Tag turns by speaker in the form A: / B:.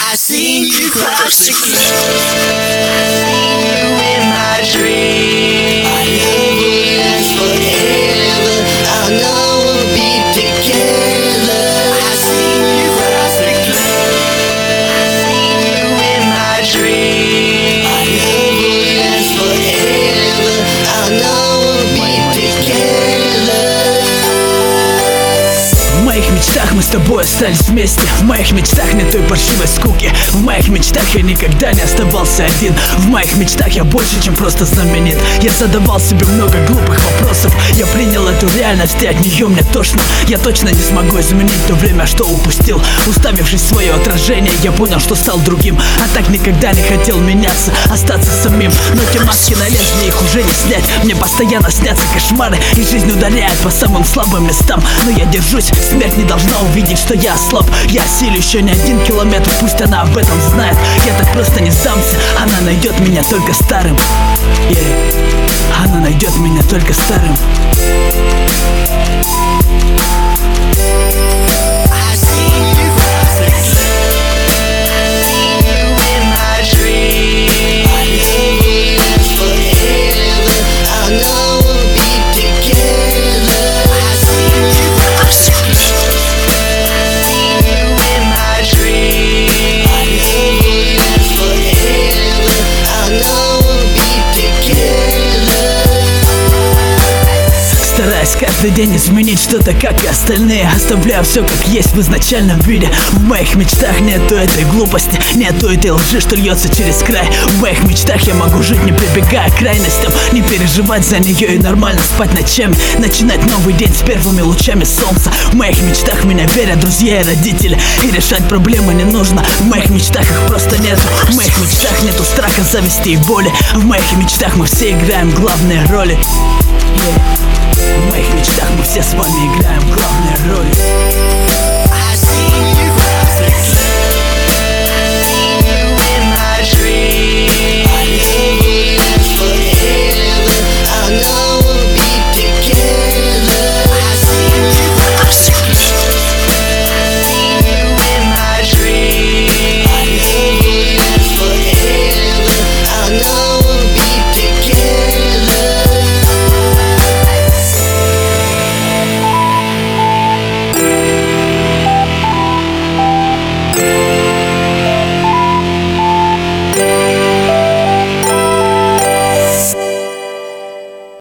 A: I seen you cross the cliff. I seen you in my dreams. Our love will last forever. I know we'll be together. I seen you cross the cliff. I seen you in my dreams. Our love will last forever. I know we'll be together.
B: В моих мечтах мы с тобой остались вместе. В моих мечтах нет той паршивой скуки. В моих мечтах я никогда не оставался один. В моих мечтах я больше, чем просто знаменит. Я задавал себе много глупых вопросов. Я принял эту реальность, и от нее мне тошно. Я точно не смогу изменить то время, что упустил. Уставившись в свое отражение, я понял, что стал другим. А так никогда не хотел меняться, остаться самим. Но те маски налезли, их уже не снять. Мне постоянно снятся кошмары, и жизнь ударяет по самым слабым местам. Но я держусь, смерть не должна увидеть, что я ослаб. Я осилю еще не 1 километр, пусть она об этом знает. Я так просто не сдамся, она найдет меня только старым. Она найдет меня только старым.
A: I seen you cross the cliff. I seen you in my dreams. Our love will last forever. I know we'll be together. I seen you cross the cliff. I seen you in my dreams. Our love will last forever. I know we'll be together.
B: Стараюсь каждый день изменить что-то, как и остальные. Оставляю все как есть в изначальном виде. В моих мечтах нету этой глупости, нету этой лжи, что льется через край. В моих мечтах я могу жить, не прибегая к крайностям, не переживать за нее и нормально спать ночами. Начинать новый день с первыми лучами солнца. В моих мечтах меня верят друзья и родители, и решать проблемы не нужно. В моих мечтах их просто нету. В моих мечтах нету страха, зависти и боли. В моих мечтах мы все играем главные роли. В моих мечтах мы все с вами играем главные роли.